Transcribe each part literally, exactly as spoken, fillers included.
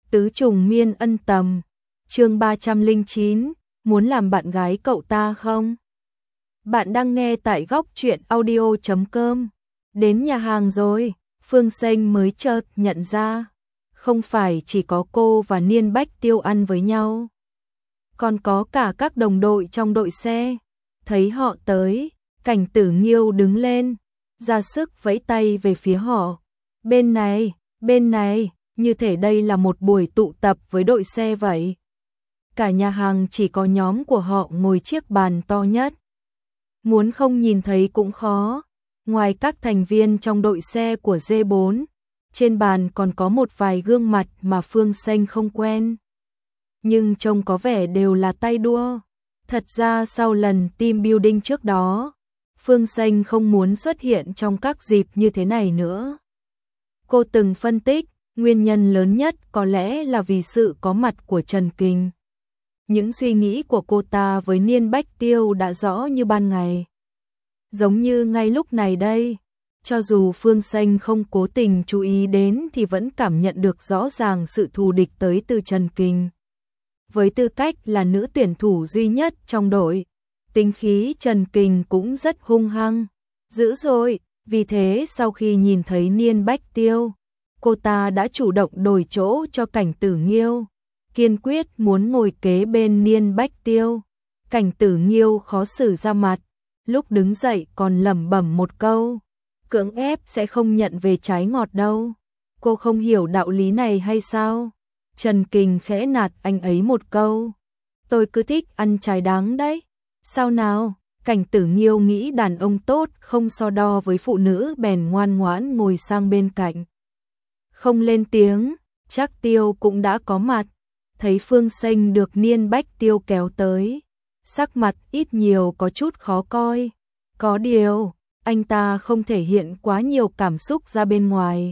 Tứ trùng miên ân tầm, chương ba trăm lẻ chín, muốn làm bạn gái cậu ta không? Bạn đang nghe tại góc truyện audio chấm com. Đến nhà hàng rồi, Phương Xanh mới chợt nhận ra, không phải chỉ có cô và Niên Bách Tiêu ăn với nhau, còn có cả các đồng đội trong đội xe. Thấy họ tới, Cảnh Tử Nghiêu đứng lên, ra sức vẫy tay về phía họ. Bên này, bên này, như thể đây là một buổi tụ tập với đội xe vậy. Cả nhà hàng chỉ có nhóm của họ ngồi chiếc bàn to nhất. Muốn không nhìn thấy cũng khó. Ngoài các thành viên trong đội xe của D bốn, trên bàn còn có một vài gương mặt mà Phương Xanh không quen. Nhưng trông có vẻ đều là tay đua. Thật ra sau lần team building trước đó, Phương Xanh không muốn xuất hiện trong các dịp như thế này nữa. Cô từng phân tích, nguyên nhân lớn nhất có lẽ là vì sự có mặt của Trần Kình. Những suy nghĩ của cô ta với Niên Bách Tiêu đã rõ như ban ngày. Giống như ngay lúc này đây, cho dù Phương Xanh không cố tình chú ý đến thì vẫn cảm nhận được rõ ràng sự thù địch tới từ Trần Kình. Với tư cách là nữ tuyển thủ duy nhất trong đội, tính khí Trần Kình cũng rất hung hăng, dữ dội. Vì thế sau khi nhìn thấy Niên Bách Tiêu, cô ta đã chủ động đổi chỗ cho Cảnh Tử Nghiêu, kiên quyết muốn ngồi kế bên Niên Bách Tiêu. Cảnh Tử Nghiêu khó xử ra mặt, lúc đứng dậy còn lẩm bẩm một câu, cưỡng ép sẽ không nhận về trái ngọt đâu. Cô không hiểu đạo lý này hay sao? Trần Kình khẽ nạt anh ấy một câu, tôi cứ thích ăn trái đắng đấy. Sao nào? Cảnh Tử Nghiêu nghĩ đàn ông tốt không so đo với phụ nữ bèn ngoan ngoãn ngồi sang bên cạnh. Không lên tiếng, Trác Tiêu cũng đã có mặt, thấy Phương Xanh được Niên Bách Tiêu kéo tới, sắc mặt ít nhiều có chút khó coi. Có điều, anh ta không thể hiện quá nhiều cảm xúc ra bên ngoài.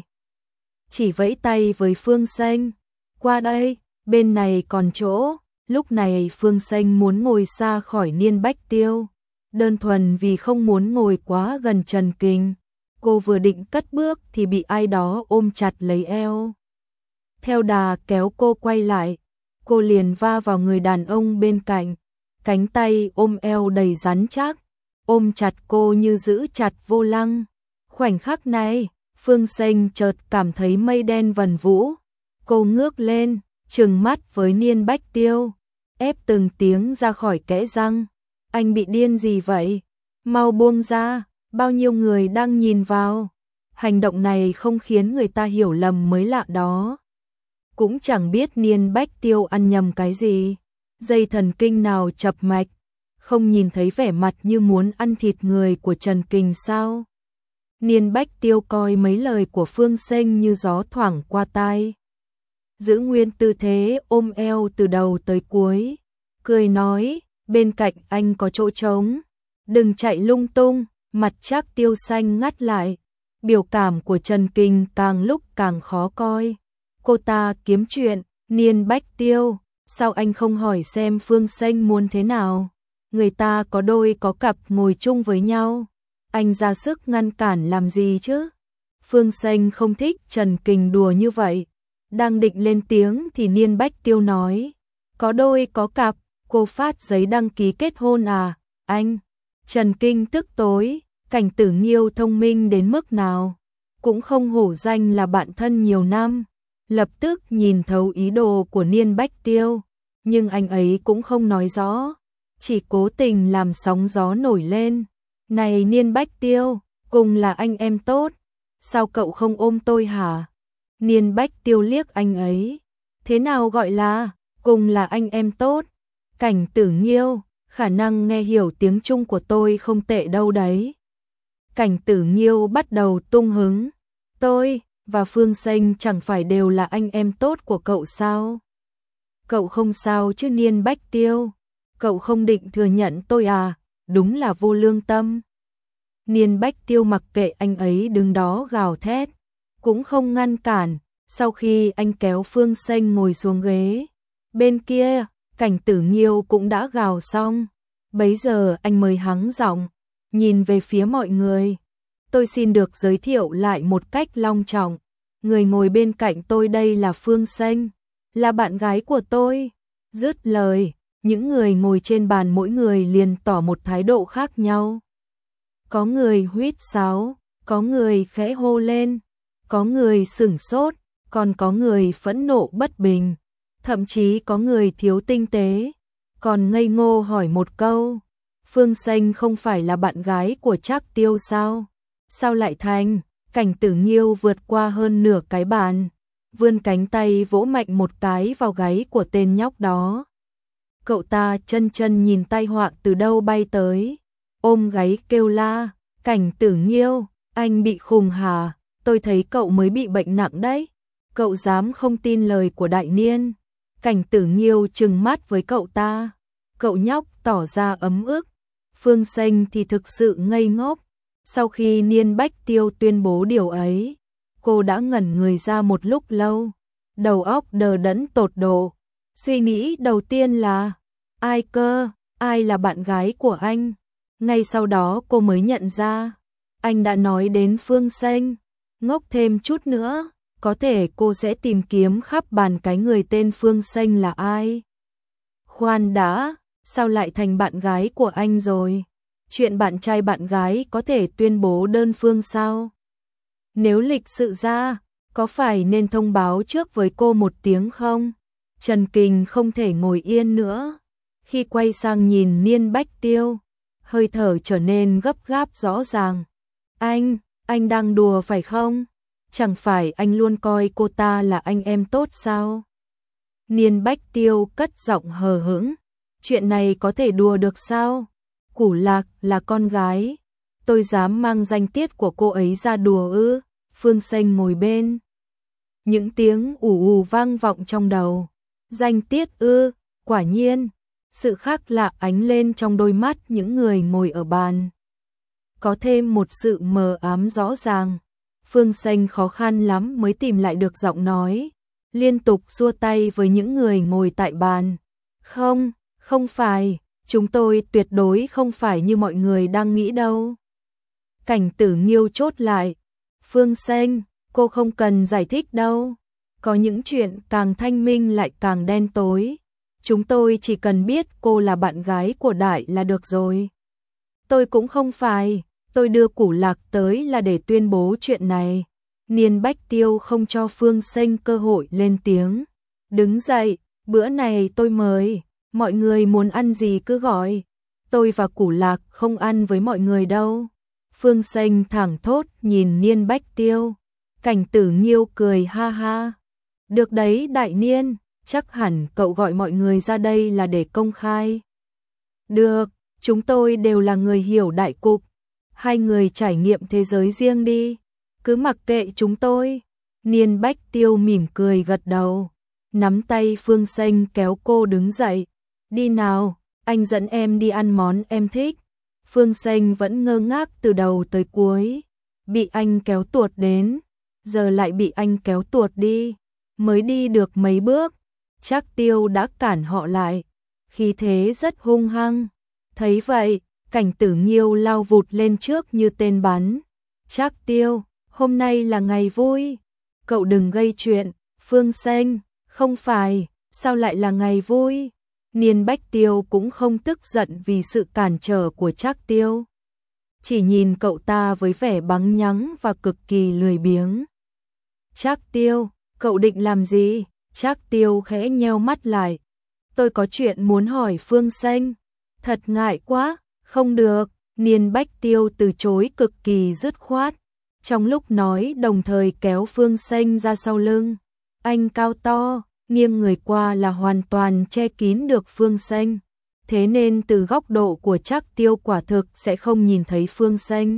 Chỉ vẫy tay với Phương Xanh, qua đây, bên này còn chỗ. Lúc này Phương Xanh muốn ngồi xa khỏi Niên Bách Tiêu, đơn thuần vì không muốn ngồi quá gần Trần Kình. Cô vừa định cất bước thì bị ai đó ôm chặt lấy eo. Theo đà kéo cô quay lại, cô liền va vào người đàn ông bên cạnh, cánh tay ôm eo đầy rắn chắc, ôm chặt cô như giữ chặt vô lăng. Khoảnh khắc này, Phương Xanh chợt cảm thấy mây đen vần vũ. Cô ngước lên, trừng mắt với Niên Bách Tiêu, ép từng tiếng ra khỏi kẽ răng. Anh bị điên gì vậy? Mau buông ra, bao nhiêu người đang nhìn vào. Hành động này không khiến người ta hiểu lầm mới lạ đó. Cũng chẳng biết Niên Bách Tiêu ăn nhầm cái gì, dây thần kinh nào chập mạch, không nhìn thấy vẻ mặt như muốn ăn thịt người của Trần Kình sao? Niên Bách Tiêu coi mấy lời của Phương Xanh như gió thoảng qua tai, giữ nguyên tư thế ôm eo từ đầu tới cuối, cười nói, bên cạnh anh có chỗ trống, đừng chạy lung tung. Mặt Trác Tiêu xanh ngắt lại, biểu cảm của Trần Kình càng lúc càng khó coi. Cô ta kiếm chuyện, Niên Bách Tiêu, sao anh không hỏi xem Phương Xanh muốn thế nào? Người ta có đôi có cặp ngồi chung với nhau, anh ra sức ngăn cản làm gì chứ? Phương Xanh không thích Trần Kình đùa như vậy. Đang định lên tiếng thì Niên Bách Tiêu nói, có đôi có cặp, cô phát giấy đăng ký kết hôn à? Anh, Trần Kinh tức tối, Cảnh Tử Nghiêu thông minh đến mức nào, cũng không hổ danh là bạn thân nhiều năm, lập tức nhìn thấu ý đồ của Niên Bách Tiêu, nhưng anh ấy cũng không nói rõ, chỉ cố tình làm sóng gió nổi lên. Này Niên Bách Tiêu, cùng là anh em tốt, sao cậu không ôm tôi hả? Niên Bách Tiêu liếc anh ấy, thế nào gọi là cùng là anh em tốt? Cảnh Tử Nghiêu, khả năng nghe hiểu tiếng Trung của tôi không tệ đâu đấy. Cảnh Tử Nghiêu bắt đầu tung hứng, tôi và Phương Xanh chẳng phải đều là anh em tốt của cậu sao? Cậu không sao chứ Niên Bách Tiêu, cậu không định thừa nhận tôi à? Đúng là vô lương tâm. Niên Bách Tiêu mặc kệ anh ấy đứng đó gào thét, cũng không ngăn cản. Sau khi anh kéo Phương Xanh ngồi xuống ghế bên kia, Cảnh Tử Nghiêu cũng đã gào xong. Bấy giờ anh mới hắng giọng, nhìn về phía mọi người. Tôi xin được giới thiệu lại một cách long trọng. Người ngồi bên cạnh tôi đây là Phương Xanh, là bạn gái của tôi. Dứt lời, những người ngồi trên bàn mỗi người liền tỏ một thái độ khác nhau. Có người huýt sáo, có người khẽ hô lên, có người sửng sốt, còn có người phẫn nộ bất bình, thậm chí có người thiếu tinh tế, còn ngây ngô hỏi một câu, Phương Xanh không phải là bạn gái của Trác Tiêu sao? Sao lại thành? Cảnh Tử Nghiêu vượt qua hơn nửa cái bàn, vươn cánh tay vỗ mạnh một cái vào gáy của tên nhóc đó. Cậu ta chân chân nhìn tai họa từ đâu bay tới, ôm gáy kêu la, Cảnh Tử Nghiêu, anh bị khùng hả? Tôi thấy cậu mới bị bệnh nặng đấy. Cậu dám không tin lời của đại niên? Cảnh Tử Nghiêu trừng mắt với cậu ta. Cậu nhóc tỏ ra ấm ức. Phương Xanh thì thực sự ngây ngốc. Sau khi Niên Bách Tiêu tuyên bố điều ấy, cô đã ngẩn người ra một lúc lâu, đầu óc đờ đẫn tột độ. Suy nghĩ đầu tiên là, ai cơ, ai là bạn gái của anh? Ngay sau đó cô mới nhận ra, anh đã nói đến Phương Xanh. Ngốc thêm chút nữa, có thể cô sẽ tìm kiếm khắp bàn cái người tên Phương Xanh là ai. Khoan đã, sao lại thành bạn gái của anh rồi? Chuyện bạn trai bạn gái có thể tuyên bố đơn phương sao? Nếu lịch sự ra, có phải nên thông báo trước với cô một tiếng không? Trần Kình không thể ngồi yên nữa. Khi quay sang nhìn Niên Bách Tiêu, hơi thở trở nên gấp gáp rõ ràng. Anh, anh đang đùa phải không? Chẳng phải anh luôn coi cô ta là anh em tốt sao? Niên Bách Tiêu cất giọng hờ hững. Chuyện này có thể đùa được sao? Củ Lạc là con gái. Tôi dám mang danh tiết của cô ấy ra đùa ư? Phương Xanh ngồi bên. Những tiếng ù ù vang vọng trong đầu. Danh tiết ư? Quả nhiên. Sự khác lạ ánh lên trong đôi mắt những người ngồi ở bàn. Có thêm một sự mờ ám rõ ràng. Phương Xanh khó khăn lắm mới tìm lại được giọng nói, liên tục xua tay với những người ngồi tại bàn. Không, không phải, chúng tôi tuyệt đối không phải như mọi người đang nghĩ đâu. Cảnh Tử Nghiêu chốt lại. Phương Xanh, cô không cần giải thích đâu. Có những chuyện càng thanh minh lại càng đen tối. Chúng tôi chỉ cần biết cô là bạn gái của Đại là được rồi. Tôi cũng không phải. Tôi đưa Củ Lạc tới là để tuyên bố chuyện này. Niên Bách Tiêu không cho Phương Xanh cơ hội lên tiếng. Đứng dậy, bữa này tôi mời, mọi người muốn ăn gì cứ gọi. Tôi và Củ Lạc không ăn với mọi người đâu. Phương Xanh thẳng thốt nhìn Niên Bách Tiêu. Cảnh Tử Nghiêu cười ha ha. Được đấy Đại Niên, chắc hẳn cậu gọi mọi người ra đây là để công khai. Được, chúng tôi đều là người hiểu đại cục. Hai người trải nghiệm thế giới riêng đi, cứ mặc kệ chúng tôi. Niên Bách Tiêu mỉm cười gật đầu, nắm tay Phương Xanh kéo cô đứng dậy. Đi nào, anh dẫn em đi ăn món em thích. Phương Xanh vẫn ngơ ngác từ đầu tới cuối, bị anh kéo tuột đến, giờ lại bị anh kéo tuột đi. Mới đi được mấy bước, Trác Tiêu đã cản họ lại, khí thế rất hung hăng. Thấy vậy, Cảnh Tử Nghiêu lao vụt lên trước như tên bắn. Trác Tiêu, hôm nay là ngày vui. Cậu đừng gây chuyện. Phương Xanh, không phải, sao lại là ngày vui? Niên Bách Tiêu cũng không tức giận vì sự cản trở của Trác Tiêu. Chỉ nhìn cậu ta với vẻ bắn nhắng và cực kỳ lười biếng. Trác Tiêu, cậu định làm gì? Trác Tiêu khẽ nheo mắt lại. Tôi có chuyện muốn hỏi Phương Xanh. Thật ngại quá. Không được, Niên Bách Tiêu từ chối cực kỳ dứt khoát. Trong lúc nói đồng thời kéo Phương Xanh ra sau lưng. Anh cao to, nghiêng người qua là hoàn toàn che kín được Phương Xanh. Thế nên từ góc độ của Trác Tiêu quả thực sẽ không nhìn thấy Phương Xanh.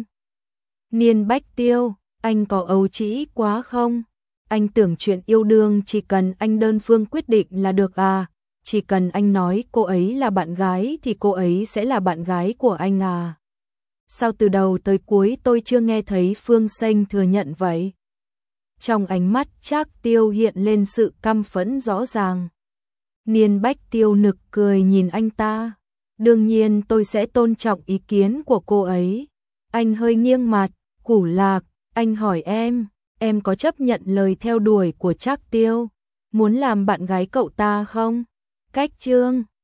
Niên Bách Tiêu, anh có ấu trĩ quá không? Anh tưởng chuyện yêu đương chỉ cần anh đơn phương quyết định là được à? Chỉ cần anh nói cô ấy là bạn gái thì cô ấy sẽ là bạn gái của anh à? Sao từ đầu tới cuối tôi chưa nghe thấy Phương Xanh thừa nhận vậy? Trong ánh mắt Trác Tiêu hiện lên sự căm phẫn rõ ràng. Niên Bách Tiêu nực cười nhìn anh ta. Đương nhiên tôi sẽ tôn trọng ý kiến của cô ấy. Anh hơi nghiêng mặt. Củ Lạc, anh hỏi em, em có chấp nhận lời theo đuổi của Trác Tiêu? muốn làm bạn gái cậu ta không? Cách chương